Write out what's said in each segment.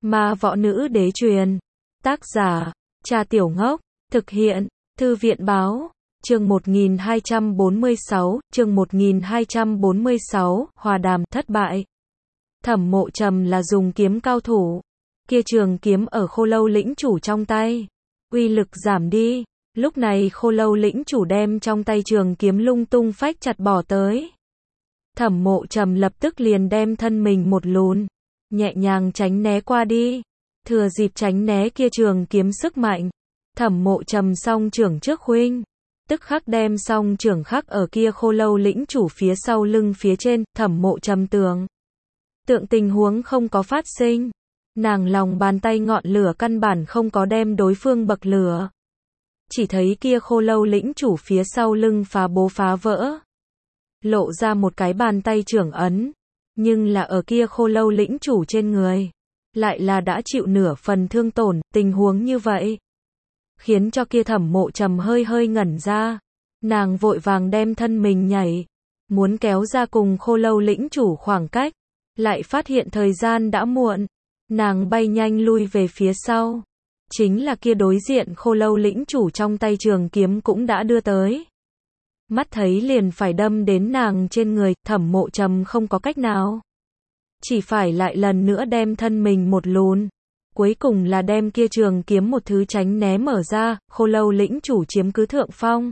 Ma võ nữ đế truyền. Tác giả, Cha Tiểu Ngốc. Thực hiện, Thư viện báo. Chương 1246, Hòa đàm thất bại. Thẩm Mộ Trầm là dùng kiếm cao thủ. Kia trường kiếm ở Khô Lâu lĩnh chủ trong tay, uy lực giảm đi. Lúc này Khô Lâu lĩnh chủ đem trong tay trường kiếm lung tung phách chặt bỏ tới. Thẩm Mộ Trầm lập tức liền đem thân mình một lùn, nhẹ nhàng tránh né qua đi. Thừa dịp tránh né kia trường kiếm sức mạnh, Thẩm Mộ Trầm song trưởng trước khuynh, tức khắc đem song trưởng khắc ở kia Khô Lâu lĩnh chủ phía sau lưng phía trên. Thẩm Mộ Trầm tưởng tượng tình huống không có phát sinh, nàng lòng bàn tay ngọn lửa căn bản không có đem đối phương bậc lửa. Chỉ thấy kia Khô Lâu lĩnh chủ phía sau lưng phá bố phá vỡ, lộ ra một cái bàn tay trưởng ấn, nhưng là ở kia Khô Lâu lĩnh chủ trên người, lại là đã chịu nửa phần thương tổn. Tình huống như vậy khiến cho kia Thẩm Mộ Trầm hơi hơi ngẩn ra, nàng vội vàng đem thân mình nhảy, muốn kéo ra cùng Khô Lâu lĩnh chủ khoảng cách, lại phát hiện thời gian đã muộn, nàng bay nhanh lui về phía sau. Chính là kia đối diện Khô Lâu lĩnh chủ trong tay trường kiếm cũng đã đưa tới, mắt thấy liền phải đâm đến nàng trên người. Thẩm Mộ Trầm không có cách nào, chỉ phải lại lần nữa đem thân mình một lùn, cuối cùng là đem kia trường kiếm một thứ tránh né mở ra. Khô Lâu lĩnh chủ chiếm cứ thượng phong,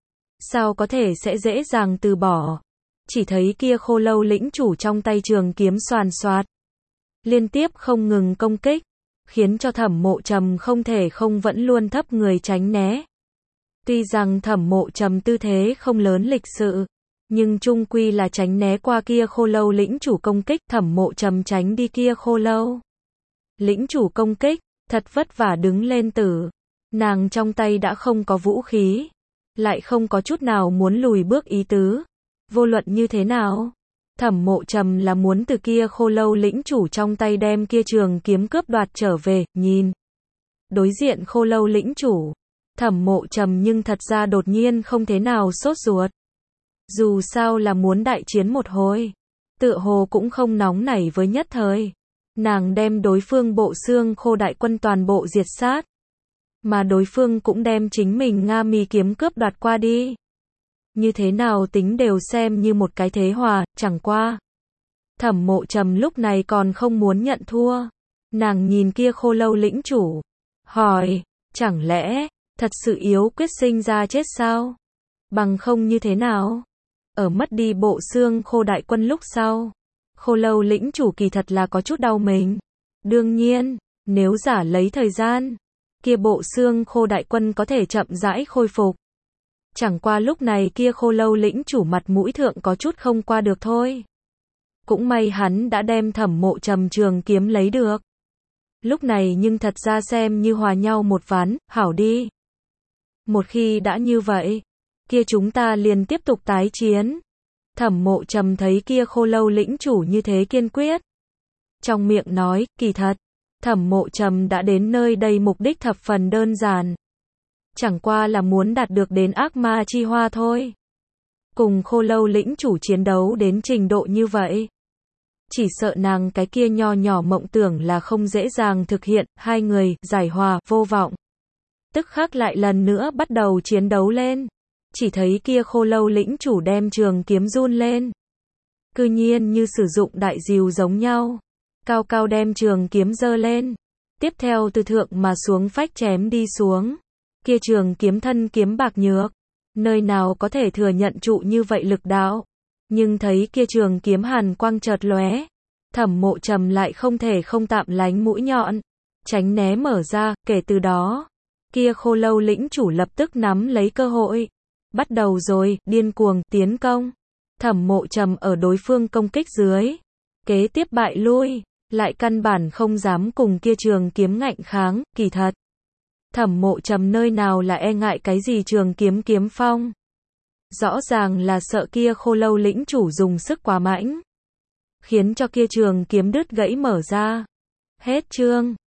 sao có thể sẽ dễ dàng từ bỏ. Chỉ thấy kia Khô Lâu lĩnh chủ trong tay trường kiếm xoàn xoạt, liên tiếp không ngừng công kích, khiến cho Thẩm Mộ Trầm không thể không vẫn luôn thấp người tránh né. Tuy rằng Thẩm Mộ Trầm tư thế không lớn lịch sự, nhưng chung quy là tránh né qua kia Khô Lâu lĩnh chủ công kích. Thẩm Mộ Trầm tránh đi kia Khô Lâu lĩnh chủ công kích, thật vất vả đứng lên tử. Nàng trong tay đã không có vũ khí, lại không có chút nào muốn lùi bước ý tứ. Vô luận như thế nào, Thẩm Mộ Trầm là muốn từ kia Khô Lâu lĩnh chủ trong tay đem kia trường kiếm cướp đoạt trở về. Nhìn đối diện Khô Lâu lĩnh chủ, Thẩm Mộ Trầm nhưng thật ra đột nhiên không thế nào sốt ruột. Dù sao là muốn đại chiến một hồi, tựa hồ cũng không nóng nảy với nhất thời. Nàng đem đối phương Bộ Xương Khô đại quân toàn bộ diệt sát, mà đối phương cũng đem chính mình Nga Mi kiếm cướp đoạt qua đi. Như thế nào tính đều xem như một cái thế hòa. Chẳng qua Thẩm Mộ Trầm lúc này còn không muốn nhận thua. Nàng nhìn kia Khô Lâu lĩnh chủ, hỏi, chẳng lẽ thật sự yếu quyết sinh ra chết sao? Bằng không như thế nào? Ở mất đi Bộ Xương Khô đại quân lúc sau, Khô Lâu lĩnh chủ kỳ thật là có chút đau mình. Đương nhiên, nếu giả lấy thời gian, kia Bộ Xương Khô đại quân có thể chậm rãi khôi phục. Chẳng qua lúc này kia Khô Lâu lĩnh chủ mặt mũi thượng có chút không qua được thôi. Cũng may hắn đã đem Thẩm Mộ Trầm trường kiếm lấy được. Lúc này nhưng thật ra xem như hòa nhau một ván. Hảo đi. Một khi đã như vậy, kia chúng ta liền tiếp tục tái chiến. Thẩm Mộ Trầm thấy kia Khô Lâu lĩnh chủ như thế kiên quyết, trong miệng nói. Kỳ thật, Thẩm Mộ Trầm đã đến nơi đây mục đích thập phần đơn giản, chẳng qua là muốn đạt được đến ác ma chi hoa thôi. Cùng Khô Lâu lĩnh chủ chiến đấu đến trình độ như vậy, chỉ sợ nàng cái kia nho nhỏ mộng tưởng là không dễ dàng thực hiện. Hai người giải hòa vô vọng, tức khắc lại lần nữa bắt đầu chiến đấu lên. Chỉ thấy kia Khô Lâu lĩnh chủ đem trường kiếm run lên, cư nhiên như sử dụng đại diều giống nhau, cao cao đem trường kiếm giơ lên, tiếp theo từ thượng mà xuống phách chém đi xuống. Kia trường kiếm thân kiếm bạc nhược, nơi nào có thể thừa nhận trụ như vậy lực đạo. Nhưng thấy kia trường kiếm hàn quang chợt lóe, Thẩm Mộ Trầm lại không thể không tạm lánh mũi nhọn, tránh né mở ra. Kể từ đó, kia Khô Lâu lĩnh chủ lập tức nắm lấy cơ hội, bắt đầu rồi điên cuồng tiến công. Thẩm Mộ Trầm ở đối phương công kích dưới, kế tiếp bại lui, lại căn bản không dám cùng kia trường kiếm ngạnh kháng. Kỳ thật, Thẩm Mộ Trầm nơi nào là e ngại cái gì trường kiếm kiếm phong, rõ ràng là sợ kia Khô Lâu lĩnh chủ dùng sức quá mãnh, khiến cho kia trường kiếm đứt gãy mở ra. Hết chương.